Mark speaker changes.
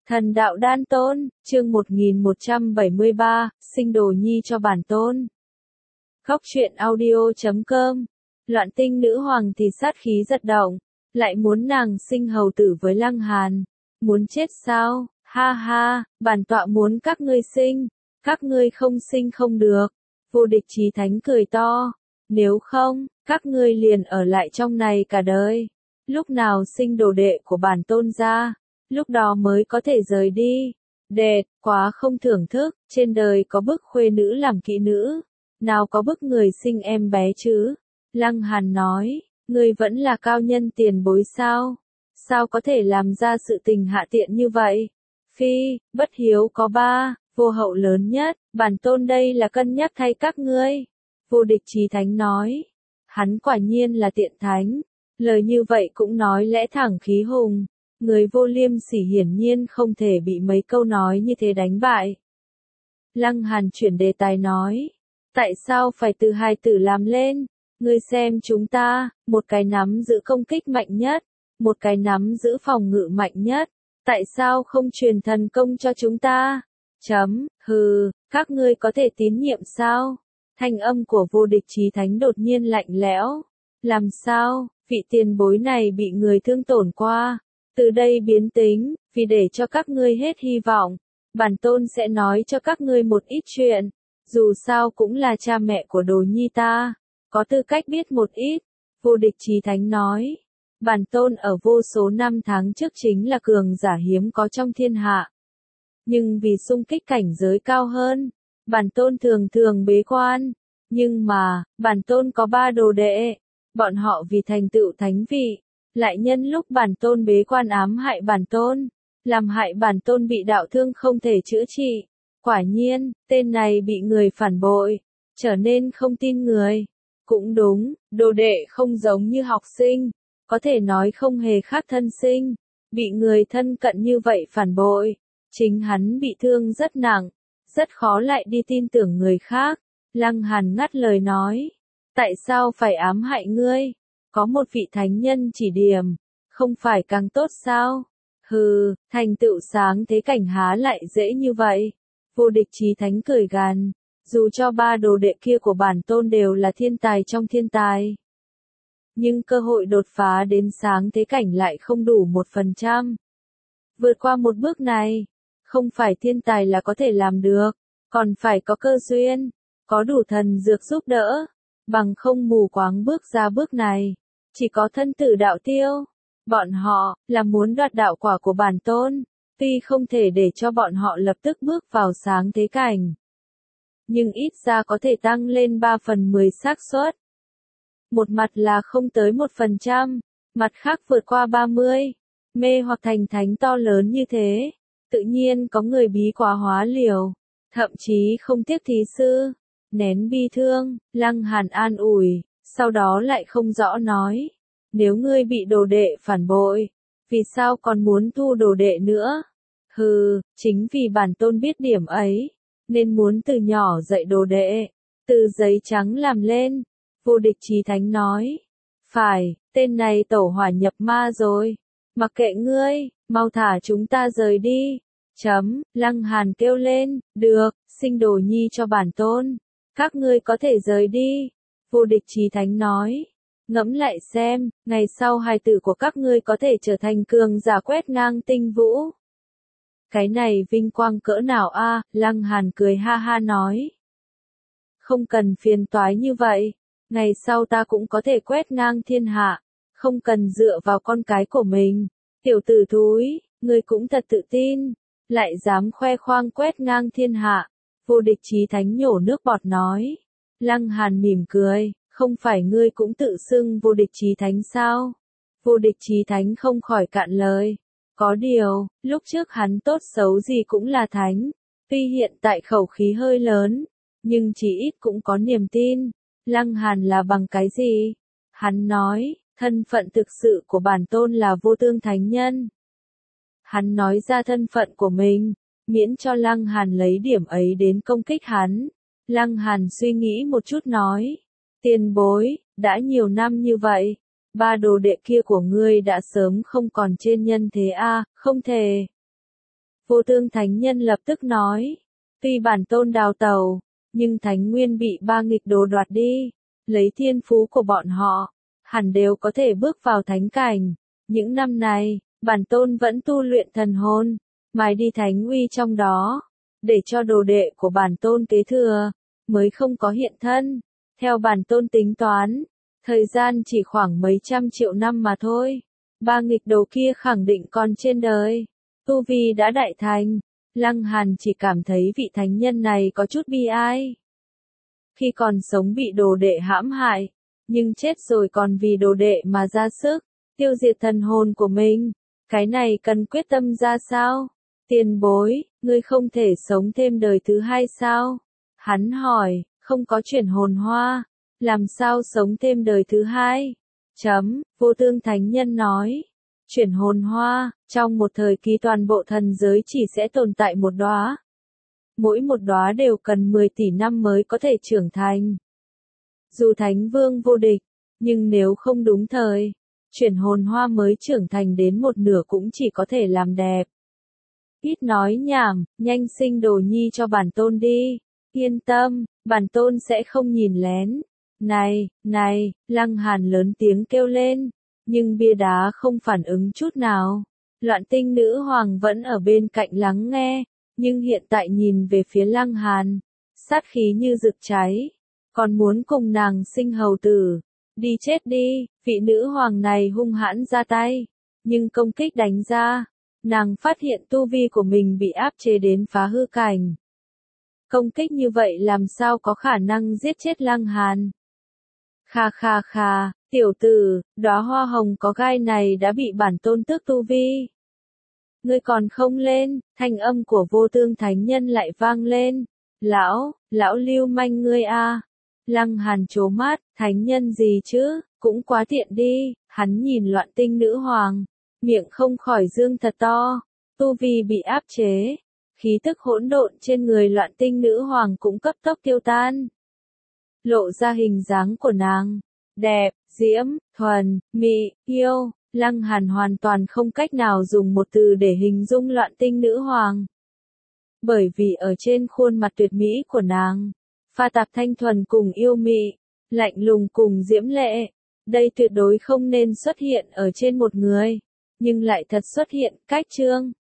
Speaker 1: Thần đạo đan tôn, chương 1173, sinh đồ nhi cho bản tôn. Khóc chuyện audio.com. Loạn tinh nữ hoàng thì sát khí giật động, lại muốn nàng sinh hầu tử với Lăng Hàn. Muốn chết sao? Ha ha, bản tọa muốn các ngươi sinh, các ngươi không sinh không được. Vô địch chí thánh cười to, nếu không, các ngươi liền ở lại trong này cả đời. Lúc nào sinh đồ đệ của bản tôn ra, lúc đó mới có thể rời đi. Đệt, quá không thưởng thức, trên đời có bức khuê nữ làm kỹ nữ, nào có bức người sinh em bé chứ. Lăng Hàn nói, ngươi vẫn là cao nhân tiền bối sao? Sao có thể làm ra sự tình hạ tiện như vậy? Phi, bất hiếu có ba, vô hậu lớn nhất, bản tôn đây là cân nhắc thay các ngươi. Vô địch chí thánh nói, hắn quả nhiên là tiện thánh, lời như vậy cũng nói lẽ thẳng khí hùng. Người vô liêm sỉ hiển nhiên không thể bị mấy câu nói như thế đánh bại. Lăng Hàn chuyển đề tài nói, tại sao phải từ hài tử làm lên? Ngươi xem chúng ta, một cái nắm giữ công kích mạnh nhất, một cái nắm giữ phòng ngự mạnh nhất, tại sao không truyền thần công cho chúng ta? Hừ, các ngươi có thể tín nhiệm sao? Thanh âm của vô địch chí thánh đột nhiên lạnh lẽo. Làm sao, vị tiền bối này bị người thương tổn qua? Từ đây biến tính, vì để cho các ngươi hết hy vọng, bản tôn sẽ nói cho các ngươi một ít chuyện, dù sao cũng là cha mẹ của đồ nhi ta, có tư cách biết một ít. Vô địch chí thánh nói, bản tôn ở vô số năm tháng trước chính là cường giả hiếm có trong thiên hạ. Nhưng vì xung kích cảnh giới cao hơn, bản tôn thường thường bế quan, nhưng mà, bản tôn có 3 đồ đệ, bọn họ vì thành tựu thánh vị, lại nhân lúc bản tôn bế quan ám hại bản tôn, làm hại bản tôn bị đạo thương không thể chữa trị. Quả nhiên, tên này bị người phản bội, trở nên không tin người. Cũng đúng, đồ đệ không giống như học sinh, có thể nói không hề khác thân sinh, bị người thân cận như vậy phản bội, chính hắn bị thương rất nặng, rất khó lại đi tin tưởng người khác. Lăng Hàn ngắt lời nói, tại sao phải ám hại ngươi? Có một vị thánh nhân chỉ điểm, không phải càng tốt sao? Hừ, thành tựu sáng thế cảnh há lại dễ như vậy. Vô địch chí thánh cười gằn, dù cho 3 đồ đệ kia của bản tôn đều là thiên tài trong thiên tài, nhưng cơ hội đột phá đến sáng thế cảnh lại không đủ 1%. Vượt qua một bước này, không phải thiên tài là có thể làm được, còn phải có cơ duyên, có đủ thần dược giúp đỡ, bằng không mù quáng bước ra bước này, chỉ có thân tử đạo tiêu. Bọn họ, là muốn đoạt đạo quả của bản tôn, tuy không thể để cho bọn họ lập tức bước vào sáng thế cảnh, nhưng ít ra có thể tăng lên 3/10 xác suất. Một mặt là không tới 1%, mặt khác vượt qua 30, mê hoặc thành thánh to lớn như thế, tự nhiên có người bí quá hóa liều, thậm chí không tiếc thí sư. Nén bi thương, Lăng Hàn an ủi, sau đó lại không rõ nói, nếu ngươi bị đồ đệ phản bội, vì sao còn muốn thu đồ đệ nữa? Hừ, chính vì bản tôn biết điểm ấy, nên muốn từ nhỏ dạy đồ đệ, từ giấy trắng làm lên. Vô địch chí thánh nói, phải, tên này tẩu hỏa nhập ma rồi, mặc kệ ngươi, mau thả chúng ta rời đi. Lăng Hàn kêu lên, được, sinh đồ nhi cho bản tôn, các ngươi có thể rời đi. Vô địch chí thánh nói, ngẫm lại xem, ngày sau hài tử của các ngươi có thể trở thành cường giả quét ngang tinh vũ. Cái này vinh quang cỡ nào a? Lăng Hàn cười ha ha nói, không cần phiền toái như vậy, ngày sau ta cũng có thể quét ngang thiên hạ, không cần dựa vào con cái của mình. Tiểu tử thúi, ngươi cũng thật tự tin, lại dám khoe khoang quét ngang thiên hạ. Vô địch chí thánh nhổ nước bọt nói. Lăng Hàn mỉm cười, không phải ngươi cũng tự xưng vô địch chí thánh sao? Vô địch chí thánh không khỏi cạn lời. Có điều, lúc trước hắn tốt xấu gì cũng là thánh, tuy hiện tại khẩu khí hơi lớn, nhưng chỉ ít cũng có niềm tin. Lăng Hàn là bằng cái gì? Hắn nói, thân phận thực sự của bản tôn là vô tương thánh nhân. Hắn nói ra thân phận của mình, miễn cho Lăng Hàn lấy điểm ấy đến công kích hắn. Lăng Hàn suy nghĩ một chút nói, tiền bối, đã nhiều năm như vậy, 3 đồ đệ kia của ngươi đã sớm không còn trên nhân thế a, không thể. Vô Tương Thánh Nhân lập tức nói, tuy bản tôn đào tẩu, nhưng Thánh Nguyên bị ba nghịch đồ đoạt đi, lấy thiên phú của bọn họ, hẳn đều có thể bước vào thánh cảnh. Những năm này, bản tôn vẫn tu luyện thần hồn, mài đi thánh uy trong đó, để cho đồ đệ của bản tôn kế thừa, mới không có hiện thân. Theo bản tôn tính toán, thời gian chỉ khoảng mấy trăm triệu năm mà thôi. Ba nghịch đồ kia khẳng định còn trên đời. Tu vi đã đại thành, Lăng Hàn chỉ cảm thấy vị thánh nhân này có chút bi ai. Khi còn sống bị đồ đệ hãm hại, nhưng chết rồi còn vì đồ đệ mà ra sức, tiêu diệt thần hồn của mình. Cái này cần quyết tâm ra sao? Tiền bối, ngươi không thể sống thêm đời thứ hai sao? Hắn hỏi, không có chuyển hồn hoa, làm sao sống thêm đời thứ hai? Vô Tương Thánh Nhân nói, chuyển hồn hoa, trong một thời kỳ toàn bộ thần giới chỉ sẽ tồn tại một đóa. Mỗi một đóa đều cần 10 tỷ năm mới có thể trưởng thành. Dù Thánh Vương vô địch, nhưng nếu không đúng thời, chuyển hồn hoa mới trưởng thành đến một nửa cũng chỉ có thể làm đẹp. Ít nói nhảm, nhanh sinh đồ nhi cho bản tôn đi. Yên tâm, bản tôn sẽ không nhìn lén. Này, Lăng Hàn lớn tiếng kêu lên, nhưng bia đá không phản ứng chút nào. Loạn Tinh Nữ Hoàng vẫn ở bên cạnh lắng nghe, nhưng hiện tại nhìn về phía Lăng Hàn, sát khí như rực cháy, còn muốn cùng nàng sinh hầu tử. Đi chết đi, vị nữ hoàng này hung hãn ra tay, nhưng công kích đánh ra, nàng phát hiện tu vi của mình bị áp chế đến phá hư cảnh. Công kích như vậy làm sao có khả năng giết chết Lăng Hàn? Kha, tiểu tử, đóa hoa hồng có gai này đã bị bản tôn tước tu vi. Ngươi còn không lên, thanh âm của Vô Tương Thánh Nhân lại vang lên. Lão lưu manh ngươi a. Lăng Hàn trố mắt, thánh nhân gì chứ, cũng quá tiện đi. Hắn nhìn Loạn Tinh Nữ Hoàng, miệng không khỏi dương thật to, tu vi bị áp chế, khí tức hỗn độn trên người Loạn Tinh Nữ Hoàng cũng cấp tốc tiêu tan. Lộ ra hình dáng của nàng, đẹp, diễm, thuần, mị, yêu. Lăng Hàn hoàn toàn không cách nào dùng một từ để hình dung Loạn Tinh Nữ Hoàng. Bởi vì ở trên khuôn mặt tuyệt mỹ của nàng, pha tạp thanh thuần cùng yêu mị, lạnh lùng cùng diễm lệ. Đây tuyệt đối không nên xuất hiện ở trên một người, nhưng lại thật xuất hiện. Cách chương